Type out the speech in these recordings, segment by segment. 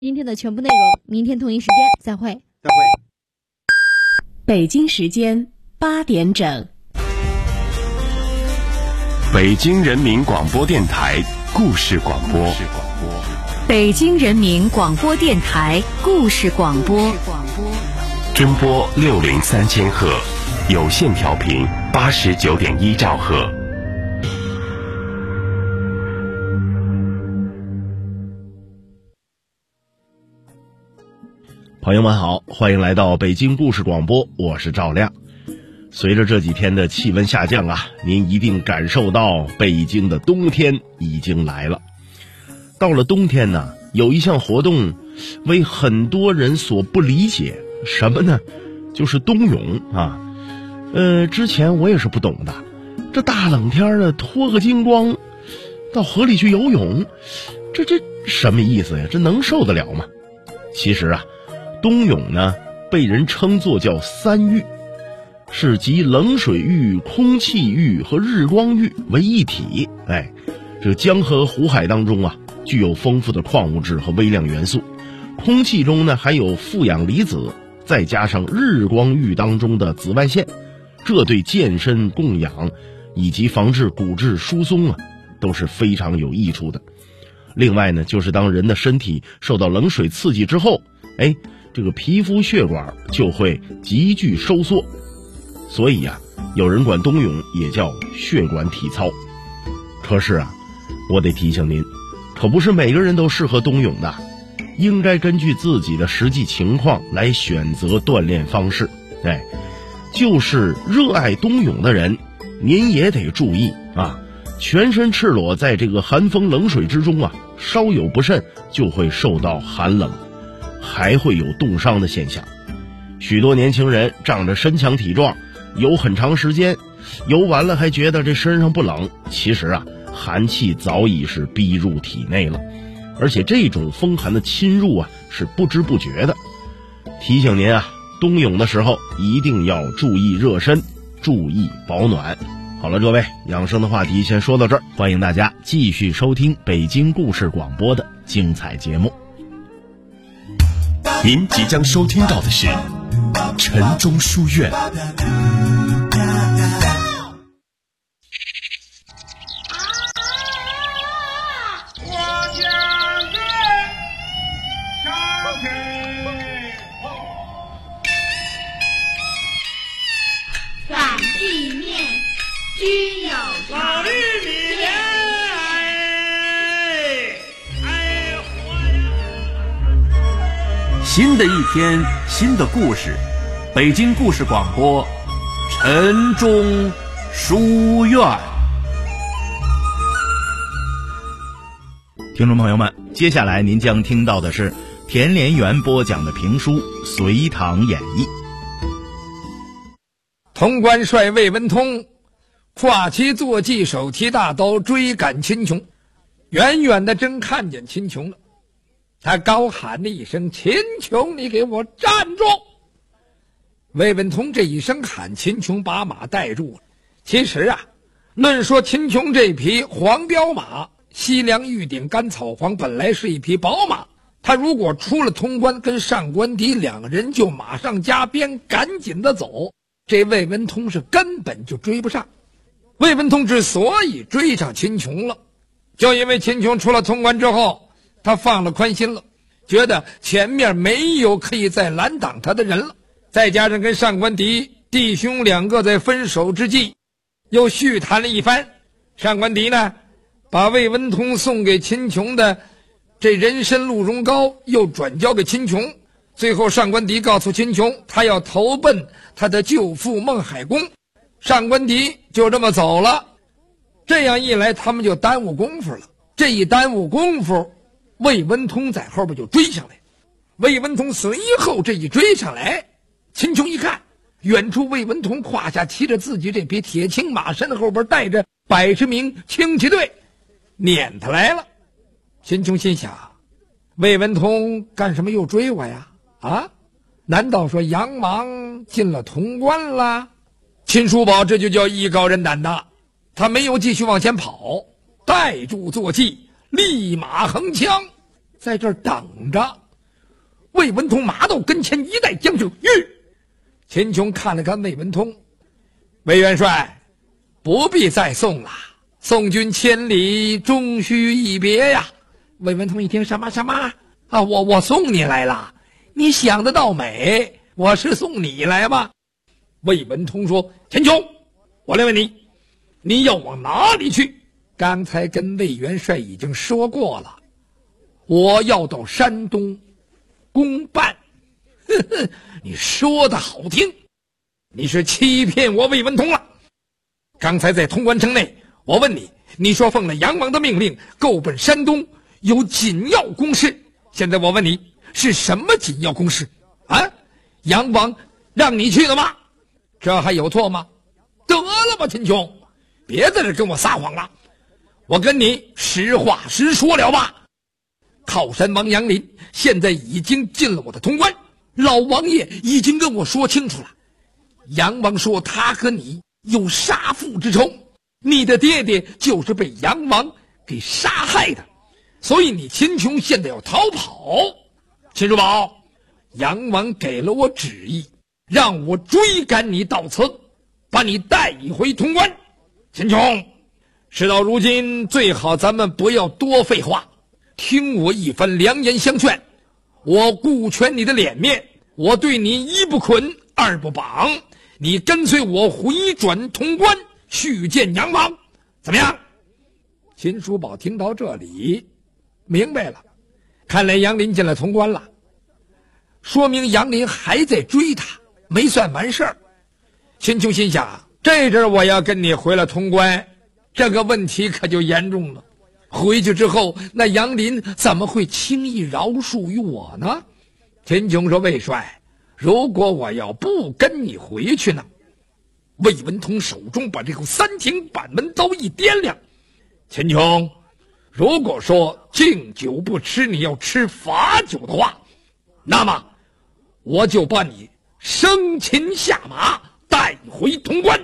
今天的全部内容，明天同一时间再会。 北京时间8点整。 北京人民广播电台故事广播。 北京人民广播电台故事广播。 中波603赫，有线调频89.1兆赫。 朋友们好，欢迎来到北京故事广播，我是赵亮。随着这几天的气温下降啊，您一定感受到北京的冬天已经来了。到了冬天呢，有一项活动为很多人所不理解，什么呢？就是冬泳啊。之前我也是不懂的，这大冷天的脱个精光到河里去游泳，这什么意思呀？这能受得了吗？其实啊，冬泳呢被人称作叫三浴，是集冷水浴、空气浴和日光浴为一体。这江河湖海当中啊，具有丰富的矿物质和微量元素，空气中呢还有负氧离子，再加上日光浴当中的紫外线，这对健身供氧以及防治骨质疏松啊都是非常有益处的。另外呢，就是当人的身体受到冷水刺激之后，这个皮肤血管就会急剧收缩，所以啊，有人管冬泳也叫血管体操。可是啊，我得提醒您，可不是每个人都适合冬泳的，应该根据自己的实际情况来选择锻炼方式。就是热爱冬泳的人，您也得注意啊，全身赤裸在这个寒风冷水之中啊，稍有不慎就会受到寒冷，还会有冻伤的现象。许多年轻人仗着身强体壮，游很长时间，游完了还觉得这身上不冷，其实啊，寒气早已是逼入体内了，而且这种风寒的侵入啊，是不知不觉的。提醒您啊，冬泳的时候一定要注意热身，注意保暖。好了，各位，养生的话题先说到这儿，欢迎大家继续收听北京故事广播的精彩节目。 您即将收听到的是晨钟书院。 反地面居有常， 新的一天，新的故事，北京故事广播，晨钟书院。 听众朋友们，接下来您将听到的是田连元播讲的评书《隋唐演义》。 潼关帅魏文通跨骑坐骑，手提大刀追赶秦琼，远远的真看见秦琼了。他高喊了一声：“秦琼，你给我站住！”魏文通这一声喊，秦琼把马带住了。其实啊，论说秦琼这匹黄骠马，西凉玉顶甘草黄，本来是一匹宝马，他如果出了潼关，跟上官迪两个人就马上加鞭，赶紧的走，这魏文通是根本就追不上。魏文通之所以追上秦琼了，就因为秦琼出了潼关之后，他放了宽心了，觉得前面没有可以再拦挡他的人了，再加上跟上官迪弟兄两个在分手之际又叙谈了一番，上官迪呢把魏文通送给秦琼的这人参鹿茸膏又转交给秦琼，最后上官迪告诉秦琼，他要投奔他的舅父孟海公，上官迪就这么走了。这样一来，他们就耽误功夫了。这一耽误功夫，魏文通在后边就追上来。魏文通随后这一追上来，秦琼一看，远处魏文通胯下骑着自己这匹铁青马，身后边带着100名轻骑队，撵他来了。秦琼心想，魏文通干什么又追我呀？难道说杨莽进了潼关了？秦叔宝这就叫艺高人胆大，他没有继续往前跑，带住坐骑，立马横枪，在这儿等着魏文通马到跟前，一带将手，秦琼看了看魏文通，魏元帅，不必再送了，送君千里，终须一别呀。魏文通一听，什么啊？我送你来了，你想得到美，我是送你来吗？魏文通说，秦琼，我来问你，你要往哪里去？刚才跟魏元帅已经说过了，我要到山东公办。你说的好听，你是欺骗我魏文通了。刚才在潼关城内，我问你，你说奉了杨王的命令，购奔山东，有紧要公事。现在我问你，是什么紧要公事啊？杨王让你去的吗？这还有错吗？得了吧，秦琼，别在这跟我撒谎了。我跟你实话实说了吧。靠山王杨林现在已经进了我的潼关，老王爷已经跟我说清楚了。杨王说他和你有杀父之仇，你的爹爹就是被杨王给杀害的，所以你秦琼现在要逃跑。秦叔宝，杨王给了我旨意，让我追赶你到此，把你带回潼关。秦琼，事到如今，最好咱们不要多废话，听我一番良言相劝。我顾全你的脸面，我对你一不捆二不绑，你跟随我回转潼关，续见杨王，怎么样？秦叔宝听到这里明白了，看来杨林进了潼关了，说明杨林还在追他，没算完事儿。秦琼心想，这阵我要跟你回了潼关，这个问题可就严重了。回去之后，那杨林怎么会轻易饶恕于我呢？秦琼说，魏帅，如果我要不跟你回去呢？魏文通手中把这口三挺板门刀一掂量，秦琼，如果说敬酒不吃，你要吃罚酒的话，那么我就把你生擒下马，带回潼关。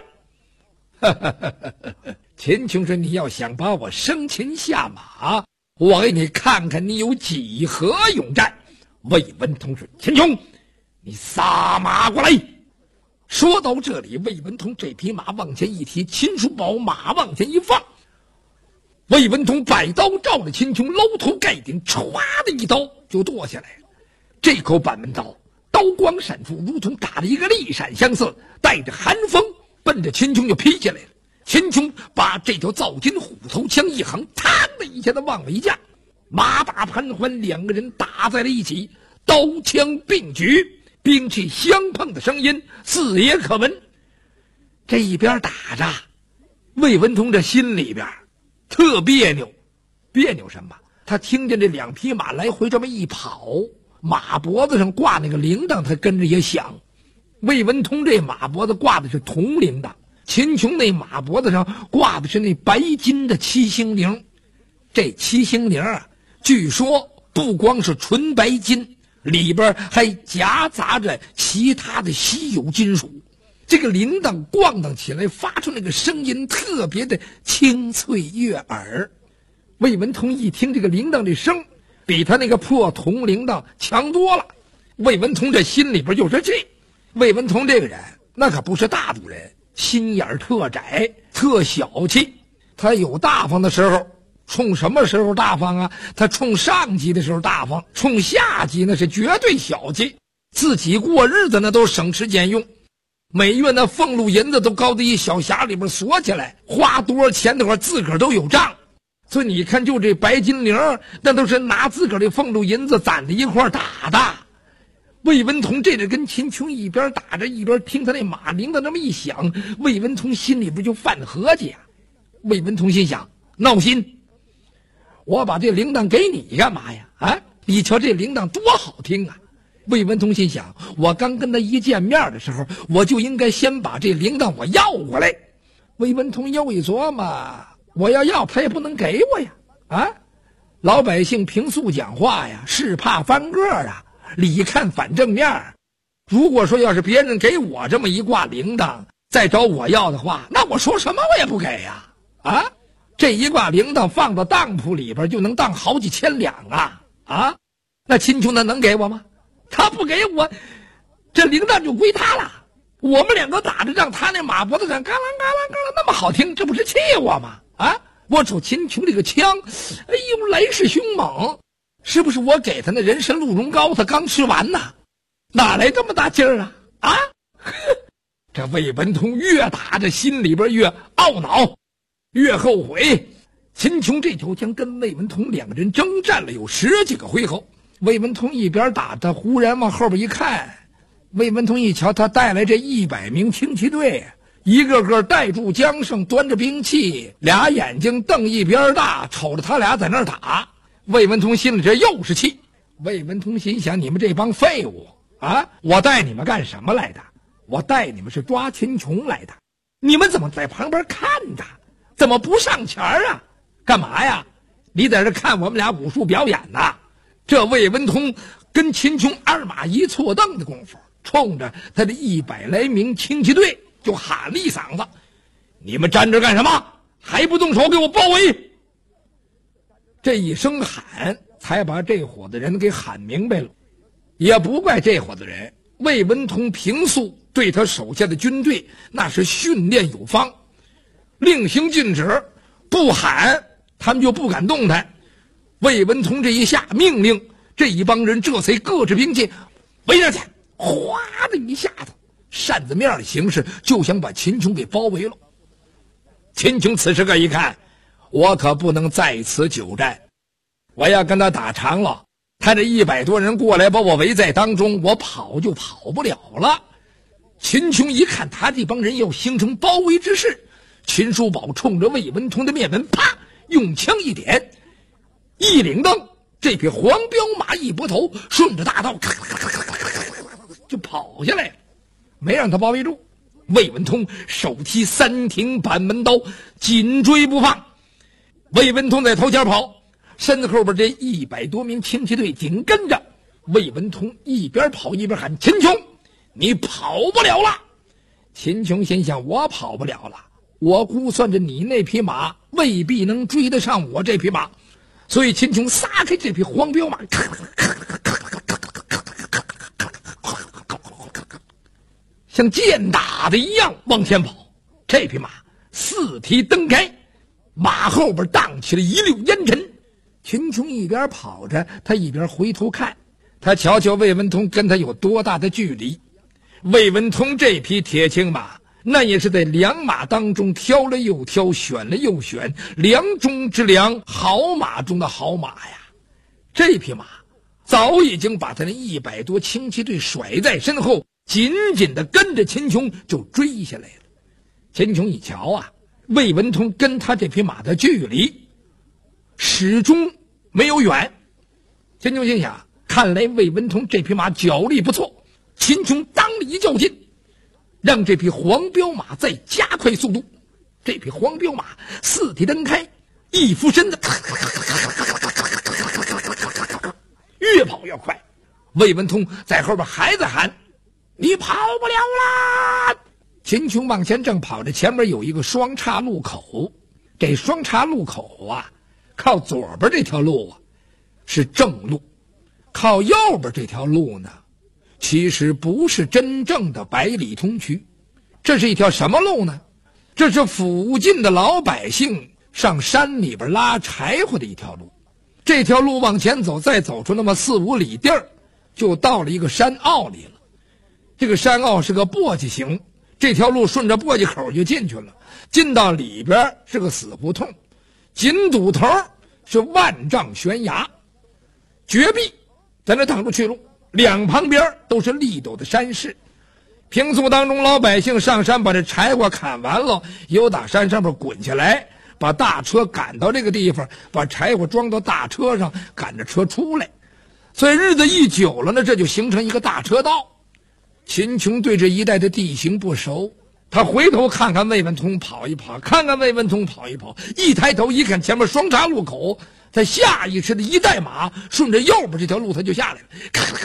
秦琼说，你要想把我生擒下马，我给你看看你有几何勇战。魏文通说，秦琼，你撒马过来。说到这里，魏文通这匹马往前一提，秦叔宝马往前一放，魏文通摆刀照着秦琼搂头盖顶，歘的一刀就剁下来了。这口板门刀刀光闪烁，如同打了一个利闪相似，带着寒风奔着秦琼就劈下来了。秦琼把这条造金虎头枪一横，嘡的一下子往尾架，马打盘桓，两个人打在了一起，刀枪并举，兵器相碰的声音四野可闻。这一边打着，魏文通这心里边特别扭。别扭什么？他听见这两匹马来回这么一跑，马脖子上挂那个铃铛，他跟着也响。魏文通这马脖子挂的是铜铃铛，秦琼那马脖子上挂的是那白金的七星铃。这七星铃啊，据说不光是纯白金，里边还夹杂着其他的稀有金属。这个铃铛咣当起来，发出那个声音特别的清脆悦耳。魏文通一听这个铃铛这声，比他那个破铜铃铛强多了。魏文通这心里边就是这，魏文通这个人那可不是大度人，心眼特窄，特小气。他有大方的时候，冲什么时候大方啊？他冲上级的时候大方，冲下级那是绝对小气。自己过日子那都省吃俭用，每月那俸禄银子都高在一小匣里边锁起来，花多少钱的话自个儿都有账。所以你看，就这白金铃，那都是拿自个儿的俸禄银子攒在一块打的。魏文通这着跟秦琼一边打着，一边听他那马铃铛那么一响，魏文通心里边就犯合计啊。魏文通心想，闹心，我把这铃铛给你干嘛呀？啊，你瞧这铃铛多好听啊！魏文通心想，我刚跟他一见面的时候，我就应该先把这铃铛我要过来。魏文通又一琢磨，我要他也不能给我呀！啊，老百姓平素讲话呀，是怕翻个啊，里看反正面。如果说要是别人给我这么一挂铃铛，再找我要的话，那我说什么我也不给呀！啊，这一挂铃铛放到当铺里边就能当好几千两啊！啊，那秦琼那能给我吗？ 他不给我，这铃铛就归他了。我们两个打着仗，他那马脖子上嘎啷嘎啷嘎啷那么好听，这不是气我吗？啊！我瞅秦琼这个枪，哎呦，来势凶猛，是不是我给他那人参鹿茸膏他刚吃完呢？哪来这么大劲儿啊？啊！这魏文通越打这心里边越懊恼，越后悔。秦琼这条枪跟魏文通两个人征战了有10几个回合，魏文通一边打，他忽然往后边一看，魏文通一瞧，他带来这100名轻骑队，一个个带住缰绳，端着兵器，俩眼睛瞪一边大，瞅着他俩在那儿打。魏文通心里这又是气。魏文通心想，你们这帮废物啊，我带你们干什么来的？我带你们是抓秦琼来的，你们怎么在旁边看着？怎么不上前啊？干嘛呀？你在这看我们俩武术表演呢？这魏文通跟秦琼二马一错蹬的功夫，冲着他的100来名轻骑队就喊了一嗓子：“你们站着干什么？还不动手给我包围！”这一声喊才把这伙子人给喊明白了。也不怪这伙子人，魏文通平素对他手下的军队那是训练有方，令行禁止，不喊他们就不敢动弹。魏文通这一下命令，这一帮人这才各执兵器围上去，哗的一下子，扇子面的形势就想把秦琼给包围了。秦琼此时个一看，我可不能在此久战，我要跟他打长了，他这100多人过来把我围在当中，我跑就跑不了了。秦琼一看他这帮人要形成包围之势，秦叔宝冲着魏文通的面门啪用枪一点，一领灯，这匹黄骠马一拨头，顺着大道咔咔咔咔咔就跑下来了，没让他包围住。魏文通手提3挺板门刀，紧追不放。魏文通在头前跑，身后边这100多名轻骑队紧跟着。魏文通一边跑一边喊：“秦琼，你跑不了了！”秦琼心想：我跑不了了，我估算着你那匹马未必能追得上我这匹马，所以秦琼撒开这匹黄骠马，像箭打的一样往前跑。这匹马4蹄蹬开，马后边荡起了一溜烟尘。秦琼一边跑着，他一边回头看，他瞧瞧魏文通跟他有多大的距离。魏文通这匹铁青马，那也是在良马当中挑了又挑，选了又选，良中之良，好马中的好马呀。这匹马早已经把他那100多轻骑队甩在身后，紧紧地跟着秦琼就追下来了。秦琼一瞧啊，魏文通跟他这匹马的距离始终没有远。秦琼心想，看来魏文通这匹马脚力不错。秦琼当了一较劲，让这匹黄骠马再加快速度。这匹黄骠马4蹄蹬开，一俯身子，越跑越快。魏文通在后边还在喊：“你跑不了啦！”秦琼往前正跑着，前面有一个双岔路口。这双岔路口啊，靠左边这条路啊是正路，靠右边这条路呢，其实不是真正的百里通衢。这是一条什么路呢？这是附近的老百姓上山里边拉柴火的一条路。这条路往前走，再走出那么4、5里地儿，就到了一个山坳里了。这个山坳是个簸箕形，这条路顺着簸箕口就进去了。进到里边是个死胡同，紧堵头是万丈悬崖，绝壁在那挡住去路，两旁边都是立陡的山势。平素当中，老百姓上山把这柴火砍完了，有打山上面滚下来，把大车赶到这个地方，把柴火装到大车上，赶着车出来。所以日子一久了呢，这就形成一个大车道。秦琼对这一带的地形不熟，他回头看看魏文通跑一跑，看看魏文通跑一跑，一抬头一看前面双岔路口，他下意识的一带马，顺着右边这条路他就下来了。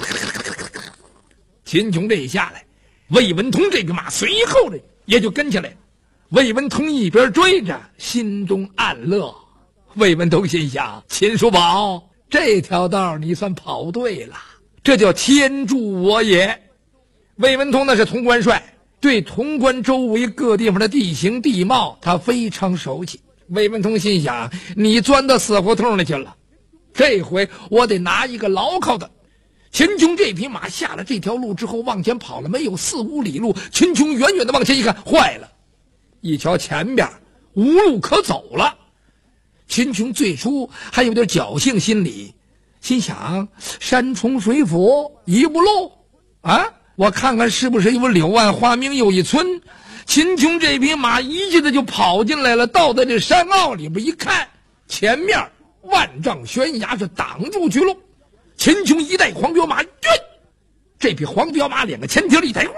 秦琼这一下来，魏文通这个马随后的也就跟下来。魏文通一边追着，心中暗乐。魏文通心想，秦叔宝，这条道你算跑对了， 这叫天助我也。魏文通那是潼关帅，对潼关周围各地方的地形地貌他非常熟悉。魏文通心想，你钻到死胡同里去了，这回我得拿一个牢靠的。秦琼这匹马下了这条路之后，往前跑了没有4-5里路，秦琼远远的往前一看，坏了，一瞧前边无路可走了。秦琼最初还有点侥幸心理，心想山重水复疑不漏啊，我看看是不是有柳暗花明又一村。秦琼这匹马一下子就跑进来了，到在这山坳里边一看，前面万丈悬崖是挡住去了。秦琼一带黄骠马，这匹黄骠马两个前蹄一抬，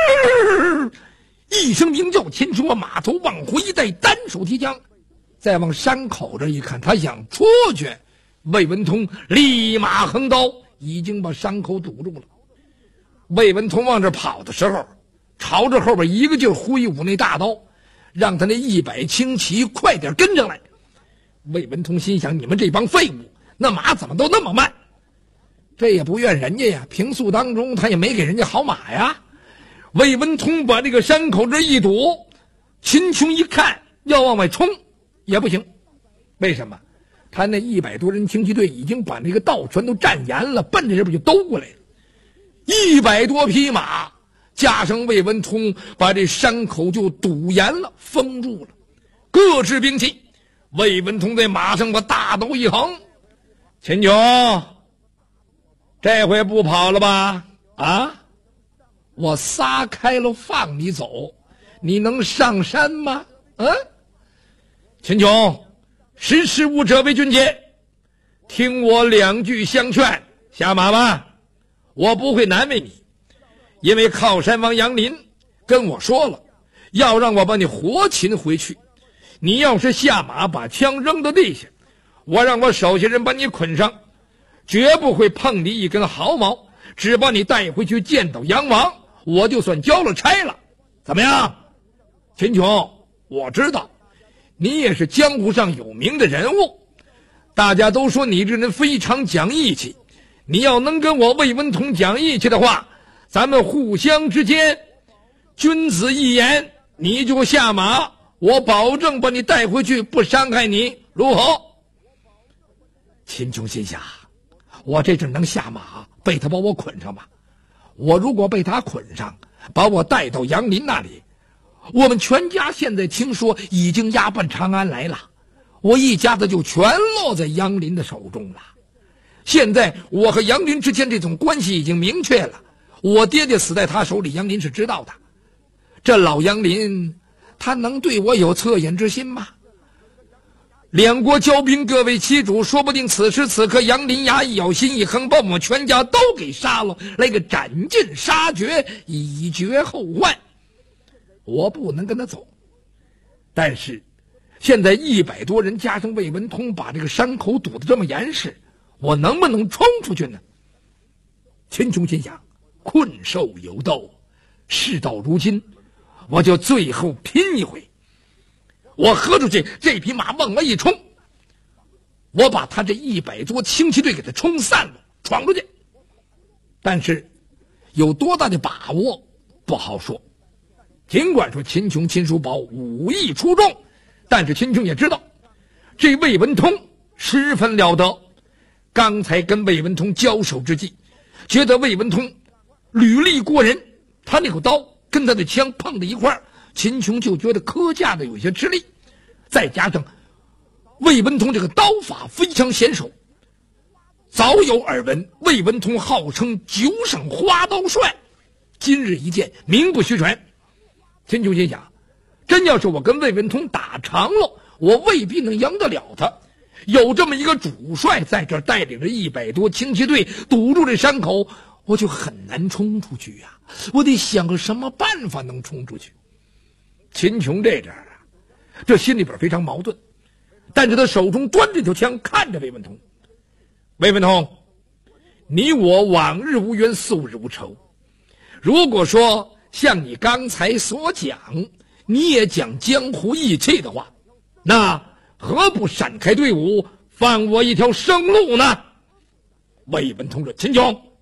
一声鸣叫，秦琼把马头往回一带，单手提枪，再往山口这一看，他想出去，魏文通立马横刀，已经把山口堵住了。魏文通往这跑的时候，朝着后边一个劲儿挥舞那大刀，让他那100轻骑快点跟上来。魏文通心想，你们这帮废物，那马怎么都那么慢？这也不怨人家呀，平素当中他也没给人家好马呀。魏文通把这个山口这一堵，秦琼一看要往外冲也不行。为什么？他那100多人轻骑队已经把那个道全都站严了，奔着这边就兜过来了。100多匹马加上魏文通，把这山口就堵严了，封住了。各执兵器，魏文通在马上把大刀一横，秦琼，这回不跑了吧？啊，我撒开了放你走，你能上山吗？秦琼，识时务者为俊杰，听我2句相劝，下马吧。我不会难为你，因为靠山王杨林跟我说了，要让我把你活擒回去。你要是下马把枪扔到地下，我让我手下人把你捆上，绝不会碰你一根毫毛，只把你带回去见到杨王，我就算交了差了。怎么样？秦琼，我知道你也是江湖上有名的人物，大家都说你这人非常讲义气，你要能跟我魏文通讲义气的话，咱们互相之间君子一言，你就下马，我保证把你带回去，不伤害你，如何？秦琼心想，我这阵能下马被他把我捆上吧？我如果被他捆上，把我带到杨林那里，我们全家现在听说已经押奔长安来了，我一家子就全落在杨林的手中了。现在我和杨林之间这种关系已经明确了，我爹爹死在他手里，杨林是知道的。这老杨林他能对我有恻隐之心吗？两国交兵，各为其主，说不定此时此刻杨林牙一咬，心一横，把我们全家都给杀了，来个斩尽杀绝，以绝后患。我不能跟他走，但是现在100多人加上魏文通，把这个山口堵得这么严实，我能不能冲出去呢？秦琼心想，困兽犹斗，事到如今，我就最后拼一回。我喝出去，这匹马往外一冲，我把他这100多轻骑队给他冲散了，闯出去。但是有多大的把握不好说。尽管说秦琼秦叔宝武艺出众，但是秦琼也知道这魏文通十分了得。刚才跟魏文通交手之际，觉得魏文通履历过人，他那口刀跟他的枪碰在一块儿，秦琼就觉得磕架的有些吃力。再加上魏文通这个刀法非常娴熟，早有耳闻魏文通号称9省花刀帅，今日一见名不虚传。秦琼心想，真要是我跟魏文通打长了，我未必能赢得了他。有这么一个主帅在这儿带领着100多轻骑队堵住这山口，我就很难冲出去呀。我得想个什么办法能冲出去。秦琼这阵儿这心里边非常矛盾，但是他手中端着条枪，看着魏文通。魏文通，你我往日无冤，素日无仇，如果说像你刚才所讲，你也讲江湖义气的话，那何不闪开队伍，放我一条生路呢？魏文通说，秦琼，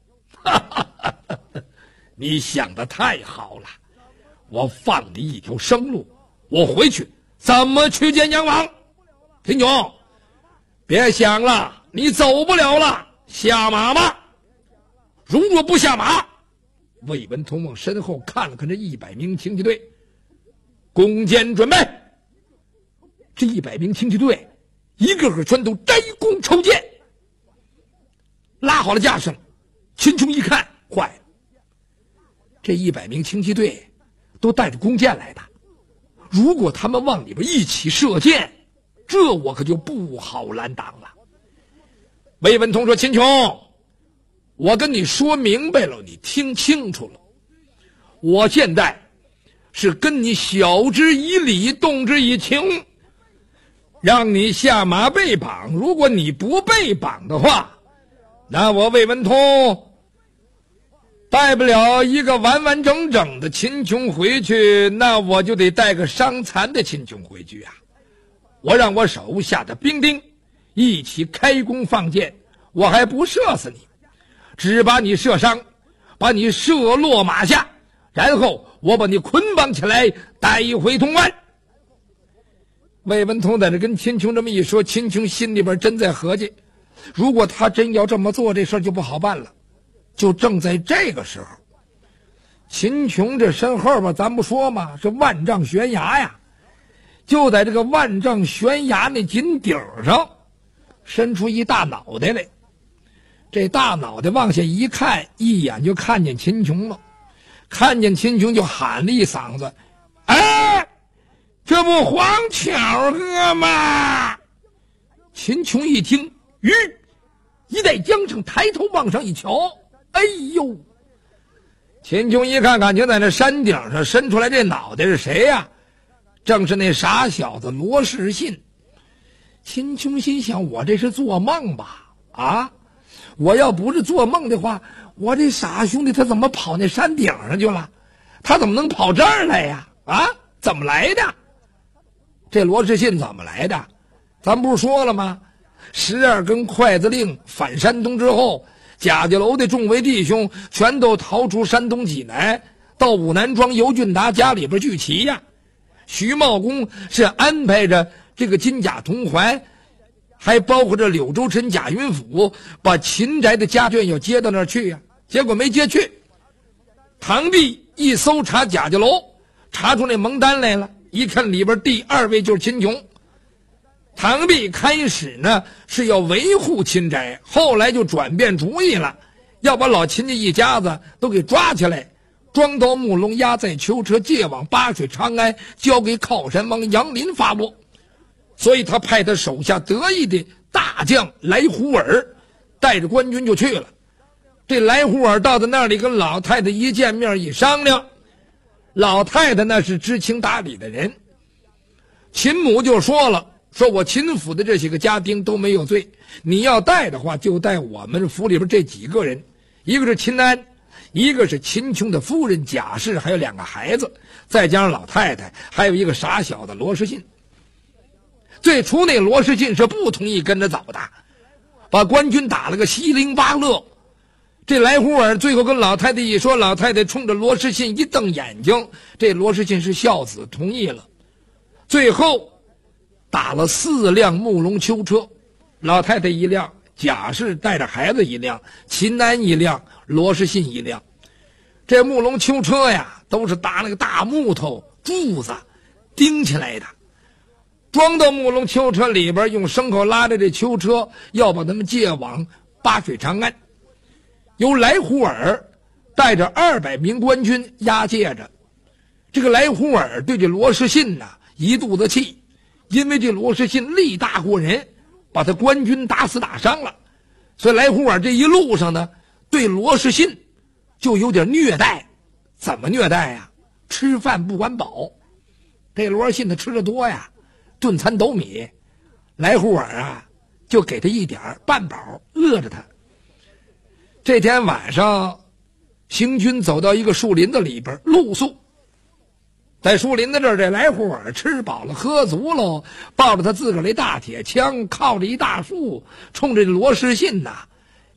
你想的太好了，我放你一条生路，我回去怎么去见杨王？秦琼，别想了，你走不了了，下马吧。如若不下马，魏文通往身后看了看这100名轻骑队，弓箭准备。这100名轻骑队一个个全都摘弓抽箭，拉好了架势了。秦琼一看，坏了，这100名轻骑队都带着弓箭来的，如果他们往里边一起射箭，这我可就不好拦挡了。魏文通说：“秦琼，我跟你说明白了，你听清楚了，我现在是跟你晓之以理，动之以情，让你下马被绑。如果你不被绑的话，那我魏文通带不了一个完完整整的秦琼回去，那我就得带个伤残的秦琼回去啊！我让我手下的兵丁一起开弓放箭，我还不射死你，只把你射伤，把你射落马下，然后我把你捆绑起来带回潼关。”魏文通在这跟秦琼这么一说，秦琼心里边真在合计，如果他真要这么做，这事儿就不好办了。就正在这个时候，秦琼这身后边咱不说嘛，是万丈悬崖呀，就在这个万丈悬崖那井顶上伸出一大脑袋来。这大脑袋往下一看，一眼就看见秦琼了，看见秦琼就喊了一嗓子：“哎，这不黄巧哥吗？”秦琼一听，一带缰绳，抬头往上一瞧，哎呦！秦琼一看，感情在那山顶上伸出来这脑袋是谁呀？正是那傻小子罗士信。秦琼心想：我这是做梦吧？啊！我要不是做梦的话，我这傻兄弟他怎么跑那山顶上去了？他怎么能跑这儿来呀？啊，怎么来的？这罗士信怎么来的？咱不是说了吗？12根筷子令反山东之后，贾家楼的众位弟兄全都逃出山东济南，到武南庄尤俊达家里边聚齐呀。徐茂公是安排着这个金甲铜环，还包括着柳州城贾云甫，把秦宅的家眷要接到那儿去呀，结果没接去。堂弟一搜查贾家楼，查出那蒙单来了，一看里边第2位就是秦琼。堂弟开始呢是要维护秦宅，后来就转变主意了，要把老秦家一家子都给抓起来，装到木笼，押在囚车，借往巴水长安，交给靠山王杨林发落。所以他派他手下得意的大将来胡尔带着官军就去了。这来胡尔到那里跟老太太一见面一商量，老太太那是知情达理的人，秦母就说了，说我秦府的这些个家丁都没有罪，你要带的话就带我们府里边这几个人，一个是秦安，一个是秦琼的夫人贾氏，还有2个孩子，再加上老太太，还有一个傻小子罗士信。最初那罗士信是不同意跟着走的，把官军打了个稀零八落。这来胡尔最后跟老太太一说，老太太冲着罗士信一瞪眼睛，这罗士信是孝子，同意了。最后打了4辆木笼囚车，老太太1辆，贾氏带着孩子1辆，秦安1辆，罗士信1辆。这木笼囚车呀，都是搭那个大木头柱子钉起来的，装到木笼囚车里边，用牲口拉着这囚车，要把他们借往巴水长安。由来胡尔带着200名官军押解着。这个来胡尔对这罗士信呐一肚子气，因为这罗士信力大过人，把他官军打死打伤了，所以来胡尔这一路上呢，对罗士信就有点虐待。怎么虐待呀？吃饭不管饱，这罗士信他吃的多呀，顿餐斗米，来胡尔啊就给他一点半饱，饿着他。这天晚上，行军走到一个树林子里边露宿，在树林子这儿，这来胡尔吃饱了喝足了，抱着他自个儿那大铁枪，靠着一大树，冲着罗士信呐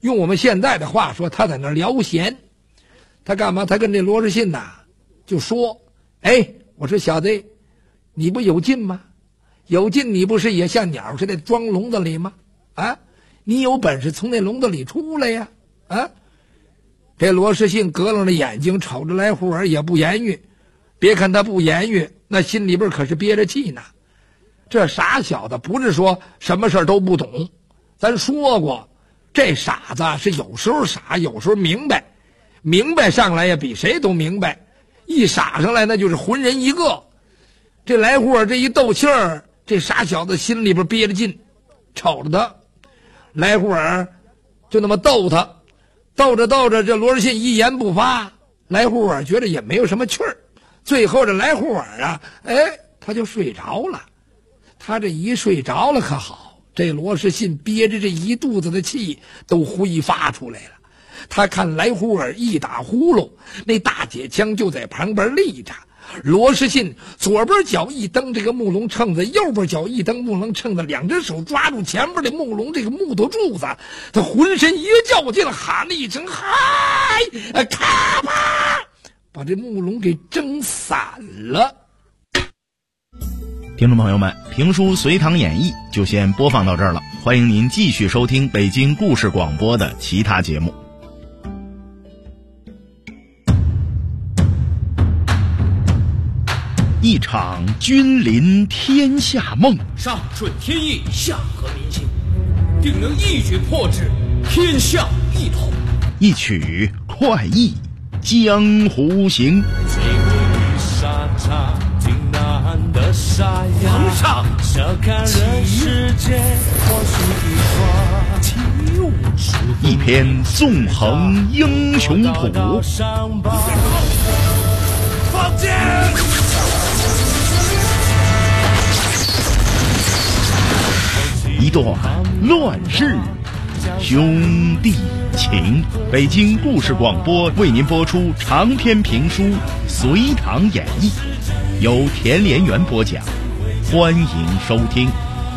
用我们现在的话说，他在那聊闲。他干嘛？他跟这罗士信呐就说：“哎，我说小子，你不有劲吗？有劲，你不是也像鸟似的装笼子里吗？啊，你有本事从那笼子里出来呀！啊！”这罗士信格楞着眼睛瞅着来户儿也不言语。别看他不言语，那心里边可是憋着气呢。这傻小子不是说什么事儿都不懂，咱说过，这傻子是有时候傻，有时候明白，明白上来呀比谁都明白，一傻上来那就是浑人一个。这来户儿这一斗气儿，这傻小子心里边憋着劲，瞅着他，来户儿就那么逗他，逗着逗着，这罗士信一言不发，来户儿觉得也没有什么趣儿。最后这来户儿啊，他就睡着了。他这一睡着了可好，这罗士信憋着这一肚子的气都挥发出来了。他看来户儿一打呼噜，那大铁枪就在旁边立着。罗士信左边脚一蹬这个木笼秤子，右边脚一蹬木笼秤子，两只手抓住前边的木笼这个木头柱子，他浑身一较劲，喊了一声嗨，咔啪，把这木笼给蒸散了。 听众朋友们，评书《隋唐演义》就先播放到这儿了，欢迎您继续收听北京故事广播的其他节目。一场君临天下梦， 上顺天意，下合民心，定能一举破之，天下一统。 一曲快意江湖行。 皇上， 一篇纵横英雄谱， 放箭！ 一段乱世兄弟情。北京故事广播为您播出长篇评书《隋唐演义》，由田连元播讲，欢迎收听。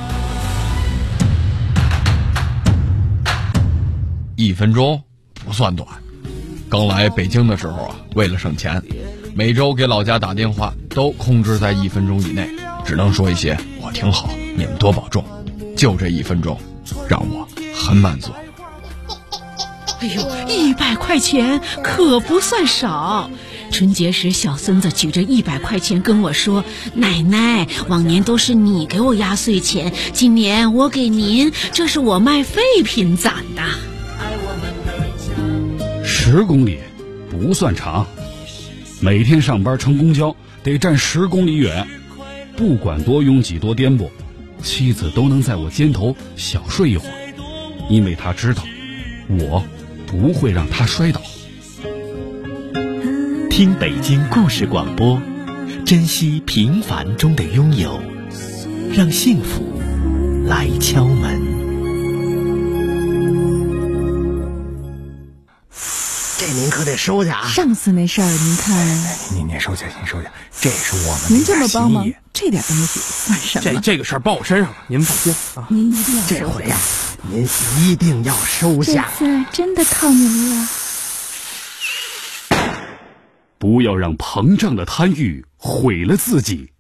1分钟不算短。刚来北京的时候啊，为了省钱，每周给老家打电话都控制在1分钟以内，只能说一些我挺好，你们多保重。就这1分钟，让我很满足。 哎呦，100块钱可不算少。春节时，小孙子举着100块钱跟我说：“奶奶，往年都是你给我压岁钱，今年我给您，这是我卖废品攒的。 ”10公里不算长，每天上班乘公交得站10公里远，不管多拥挤多颠簸，妻子都能在我肩头小睡一会儿，因为她知道我不会让她摔倒。 听北京故事广播，珍惜平凡中的拥有，让幸福来敲门。 这您可得收下啊！ 上次那事儿您看， 您收下，您收下，这是我们您这么帮忙，这点东西算什么？ 这个事儿报我身上了，您放心啊！ 您一定要这回呀，您一定要收下。 这次真的靠您了。 不要让膨胀的贪欲毁了自己。